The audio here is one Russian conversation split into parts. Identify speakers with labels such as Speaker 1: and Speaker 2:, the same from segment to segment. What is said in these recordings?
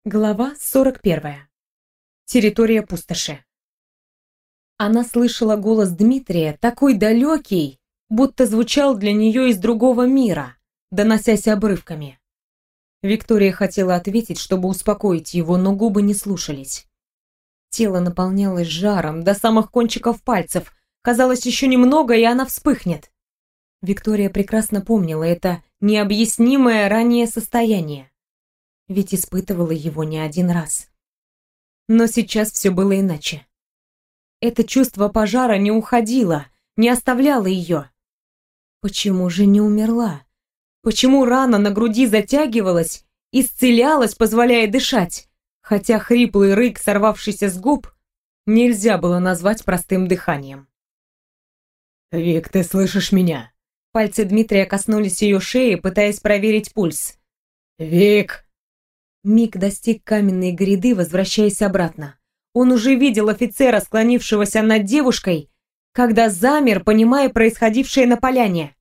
Speaker 1: Глава 41. Территория пустоши. Она слышала голос Дмитрия, такой далекий, будто звучал для нее из другого мира, доносясь обрывками. Виктория хотела ответить, чтобы успокоить его, но губы не слушались. Тело наполнялось жаром до самых кончиков пальцев. Казалось, еще немного, и она вспыхнет. Виктория прекрасно помнила это необъяснимое ранее состояние. Ведь испытывала его не один раз. Но сейчас все было иначе. Это чувство пожара не уходило, не оставляло ее. Почему же не умерла? Почему рана на груди затягивалась, исцелялась, позволяя дышать, хотя хриплый рык, сорвавшийся с губ, нельзя было назвать простым дыханием?
Speaker 2: «Вик, ты слышишь меня?»
Speaker 1: Пальцы Дмитрия коснулись ее шеи, пытаясь проверить пульс.
Speaker 2: «Вик!»
Speaker 1: Миг достиг каменной гряды, возвращаясь обратно. Он уже видел офицера, склонившегося над девушкой, когда замер, понимая происходившее на поляне.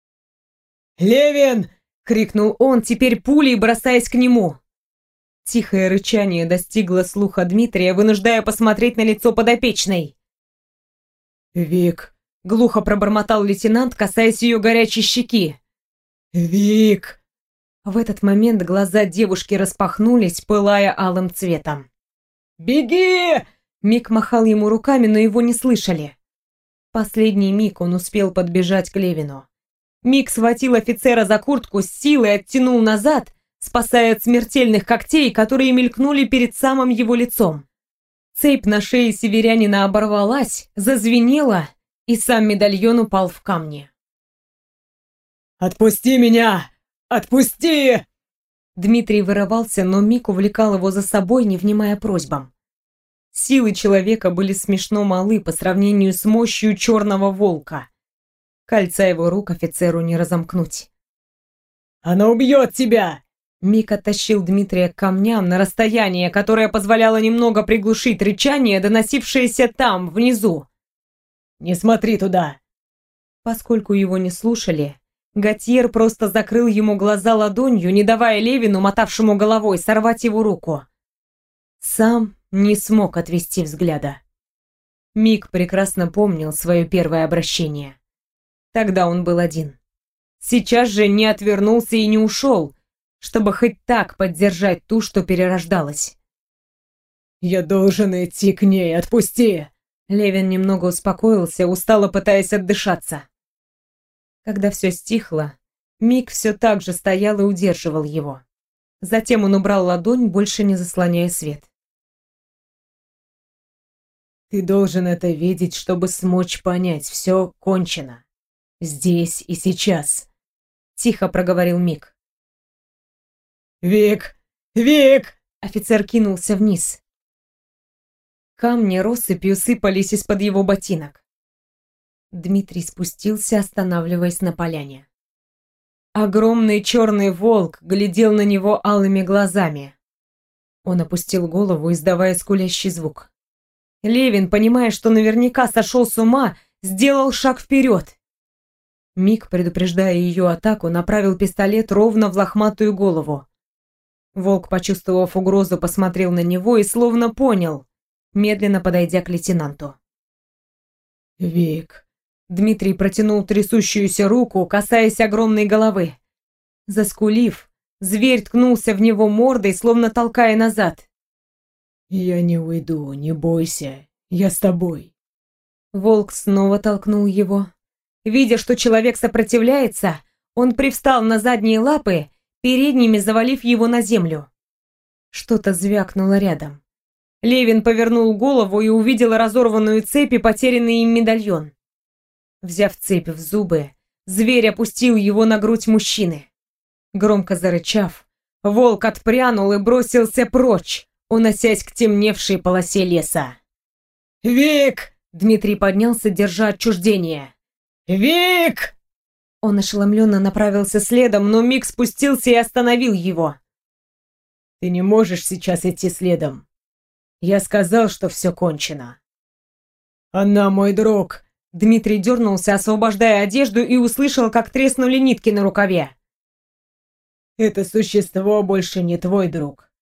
Speaker 2: «Левин!»
Speaker 1: — крикнул он, теперь пулей бросаясь к нему. Тихое рычание достигло слуха Дмитрия, вынуждая посмотреть на лицо подопечной.
Speaker 2: «Вик!»
Speaker 1: — глухо пробормотал лейтенант, касаясь ее горячей щеки.
Speaker 2: «Вик!»
Speaker 1: В этот момент глаза девушки распахнулись, пылая алым цветом.
Speaker 2: «Беги!»
Speaker 1: Мик махал ему руками, но его не слышали. Последний миг он успел подбежать к Левину. Мик схватил офицера за куртку, с силой оттянул назад, спасая от смертельных когтей, которые мелькнули перед самым его лицом. Цепь на шее северянина оборвалась, зазвенела, и сам медальон упал в камни.
Speaker 2: «Отпусти меня! Отпусти!»
Speaker 1: Дмитрий вырывался, но Мик увлекал его за собой, не внимая просьбам. Силы человека были смешно малы по сравнению с мощью черного волка. Кольца его рук офицеру не разомкнуть.
Speaker 2: «Она убьет тебя!»
Speaker 1: Мик оттащил Дмитрия к камням на расстояние, которое позволяло немного приглушить рычание, доносившееся там, внизу.
Speaker 2: «Не смотри туда!»
Speaker 1: Поскольку его не слушали, Готьер просто закрыл ему глаза ладонью, не давая Левину, мотавшему головой, сорвать его руку. Сам не смог отвести взгляда. Мик прекрасно помнил свое первое обращение. Тогда он был один. Сейчас же не отвернулся и не ушел, чтобы хоть так поддержать ту, что перерождалась.
Speaker 2: «Я должен идти к ней, отпусти!»
Speaker 1: Левин немного успокоился, устало пытаясь отдышаться. Когда все стихло, Мик все так же стоял и удерживал его. Затем он убрал ладонь, больше не заслоняя свет.
Speaker 2: «Ты должен это видеть, чтобы смочь понять, все кончено. Здесь и сейчас»,
Speaker 1: — тихо проговорил Мик.
Speaker 2: «Вик! Вик!»
Speaker 1: Офицер кинулся вниз. Камни россыпью сыпались из-под его ботинок. Дмитрий спустился, останавливаясь на поляне. Огромный черный волк глядел на него алыми глазами. Он опустил голову, издавая скулящий звук. Левин, понимая, что наверняка сошел с ума, сделал шаг вперед. Мик, предупреждая ее атаку, направил пистолет ровно в лохматую голову. Волк, почувствовав угрозу, посмотрел на него и словно понял, медленно подойдя к лейтенанту.
Speaker 2: «Вик!»
Speaker 1: Дмитрий протянул трясущуюся руку, касаясь огромной головы. Заскулив, зверь ткнулся в него мордой, словно толкая назад.
Speaker 2: «Я не уйду, не бойся, я с тобой».
Speaker 1: Волк снова толкнул его. Видя, что человек сопротивляется, он привстал на задние лапы, передними завалив его на землю. Что-то звякнуло рядом. Левин повернул голову и увидел разорванную цепь и потерянный им медальон. Взяв цепь в зубы, зверь опустил его на грудь мужчины. Громко зарычав, волк отпрянул и бросился прочь, уносясь к темневшей полосе леса.
Speaker 2: «Вик!»
Speaker 1: Дмитрий поднялся, держа отчуждение.
Speaker 2: «Вик!»
Speaker 1: Он ошеломленно направился следом, но Мик спустился и остановил его.
Speaker 2: «Ты не можешь сейчас идти следом. Я сказал, что все кончено. Она мой друг!»
Speaker 1: Дмитрий дернулся, освобождая одежду, и услышал, как треснули нитки на рукаве.
Speaker 2: «Это существо больше не твой друг.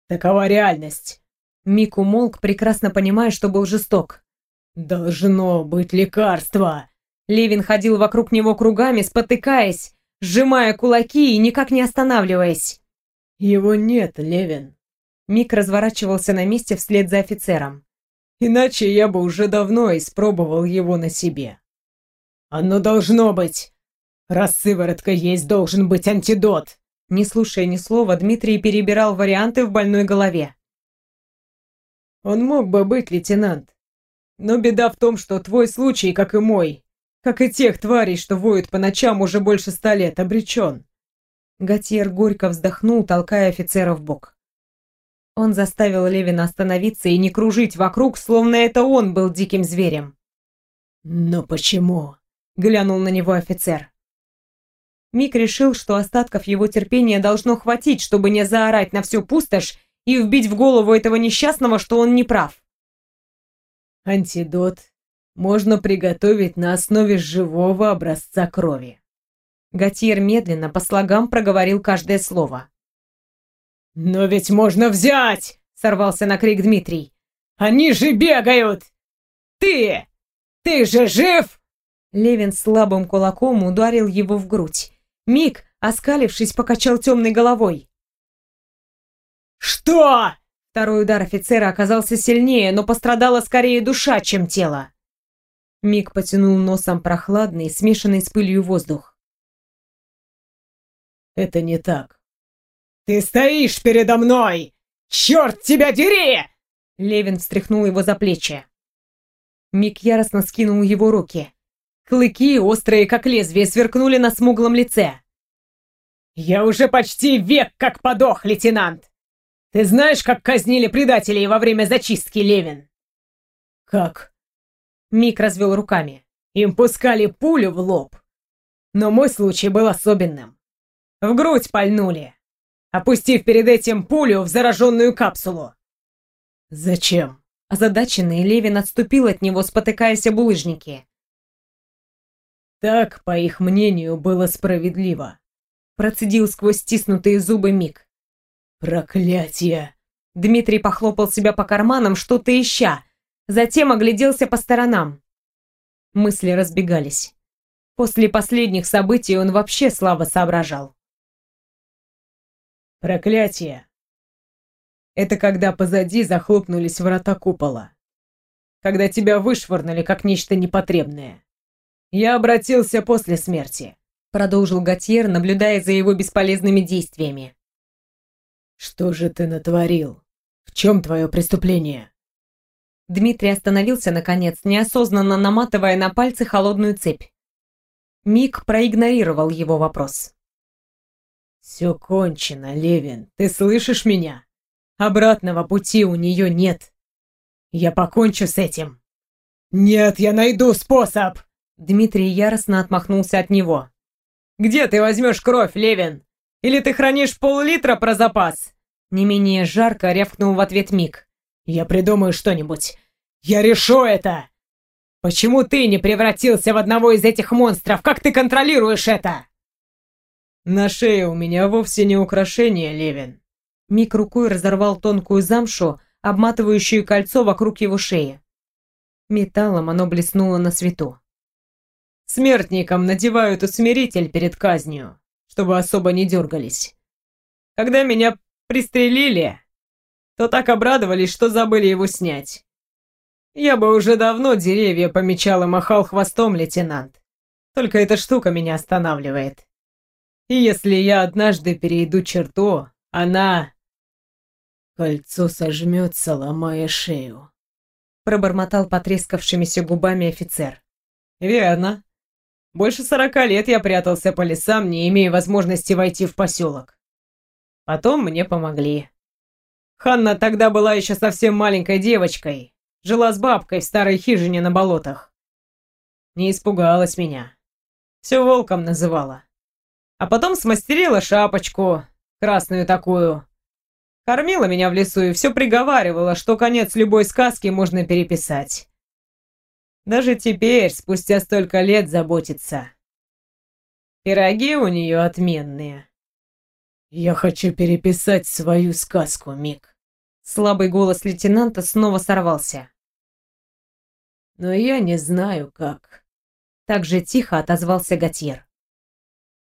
Speaker 2: Такова реальность.
Speaker 1: Мик умолк, прекрасно понимая, что был жесток.
Speaker 2: Должно быть лекарство.
Speaker 1: Левин ходил вокруг него кругами, спотыкаясь, сжимая кулаки и никак не останавливаясь.
Speaker 2: Его нет, Левин.
Speaker 1: Мик разворачивался на месте вслед за офицером.
Speaker 2: Иначе я бы уже давно испробовал его на себе. Оно должно быть. Раз сыворотка есть, должен быть антидот.
Speaker 1: Не слушая ни слова, Дмитрий перебирал варианты в больной голове.
Speaker 2: Он мог бы быть, лейтенант. Но беда в том, что твой случай, как и мой, как и тех тварей, что воют по ночам уже больше 100 лет, обречен.
Speaker 1: Готьер горько вздохнул, толкая офицера в бок. Он заставил Левина остановиться и не кружить вокруг, словно это он был диким зверем.
Speaker 2: «Но почему?»
Speaker 1: — глянул на него офицер. Мик решил, что остатков его терпения должно хватить, чтобы не заорать на всю пустошь и вбить в голову этого несчастного, что он не прав.
Speaker 2: «Антидот можно приготовить на основе живого образца крови».
Speaker 1: Готьер медленно по слогам проговорил каждое слово.
Speaker 2: «Но ведь можно взять!» — сорвался на крик Дмитрий. «Они же бегают! Ты! Ты же жив!»
Speaker 1: Левин слабым кулаком ударил его в грудь. Мик, оскалившись, покачал темной головой.
Speaker 2: «Что?»
Speaker 1: Второй удар офицера оказался сильнее, но пострадала скорее душа, чем тело. Мик потянул носом прохладный, смешанный с пылью воздух.
Speaker 2: «Это не так. Ты стоишь передо мной! Черт тебя дери!»
Speaker 1: Левин встряхнул его за плечи. Мик яростно скинул его руки. Клыки, острые как лезвие, сверкнули на смуглом лице.
Speaker 2: «Я уже почти век как подох, лейтенант! Ты знаешь, как казнили предателей во время зачистки, Левин?» «Как?»
Speaker 1: Мик развел руками.
Speaker 2: «Им пускали пулю в лоб. Но мой случай был особенным. В грудь пальнули, опустив перед этим пулю в зараженную капсулу». «Зачем?»
Speaker 1: Озадаченный Левин отступил от него, спотыкаясь об булыжнике.
Speaker 2: «Так, по их мнению, было справедливо», —
Speaker 1: процедил сквозь стиснутые зубы Мик.
Speaker 2: «Проклятие!»
Speaker 1: Дмитрий похлопал себя по карманам, что-то ища, затем огляделся по сторонам. Мысли разбегались. После последних событий он вообще слабо соображал.
Speaker 2: «Проклятие! Это когда позади захлопнулись врата купола. Когда тебя вышвырнули как нечто непотребное. Я обратился после смерти», —
Speaker 1: продолжил Готьер, наблюдая за его бесполезными действиями.
Speaker 2: «Что же ты натворил? В чем твое преступление?»
Speaker 1: Дмитрий остановился, наконец, неосознанно наматывая на пальцы холодную цепь. Мик проигнорировал его вопрос.
Speaker 2: «Все кончено, Левин, ты слышишь меня? Обратного пути у нее нет. Я покончу с этим». «Нет, я найду способ!»
Speaker 1: Дмитрий яростно отмахнулся от него.
Speaker 2: «Где ты возьмешь кровь, Левин? Или ты хранишь пол-литра про запас?»
Speaker 1: Не менее жарко рявкнул в ответ Мик.
Speaker 2: «Я придумаю что-нибудь. Я решу это! Почему ты не превратился в одного из этих монстров? Как ты контролируешь это?» «На шее у меня вовсе не украшение, Левин».
Speaker 1: Мик рукой разорвал тонкую замшу, обматывающую кольцо вокруг его шеи. Металлом оно блеснуло на свету.
Speaker 2: «Смертникам надевают усмиритель перед казнью, чтобы особо не дергались. Когда меня пристрелили, то так обрадовались, что забыли его снять. Я бы уже давно деревья помечал и махал хвостом, лейтенант. Только эта штука меня останавливает. И если я однажды перейду черту, она... Кольцо сожмется, ломая шею», —
Speaker 1: пробормотал потрескавшимися губами офицер.
Speaker 2: «Верно. Больше 40 лет я прятался по лесам, не имея возможности войти в поселок. Потом мне помогли. Ханна тогда была еще совсем маленькой девочкой, жила с бабкой в старой хижине на болотах. Не испугалась меня. Все волком называла. А потом смастерила шапочку, красную такую. Кормила меня в лесу и все приговаривала, что конец любой сказки можно переписать. Даже теперь, спустя столько лет, заботится. Пироги у нее отменные. «Я хочу переписать свою сказку, Мик»,
Speaker 1: Слабый голос лейтенанта снова сорвался.
Speaker 2: «Но я не знаю, как».
Speaker 1: Так же тихо отозвался Готьер.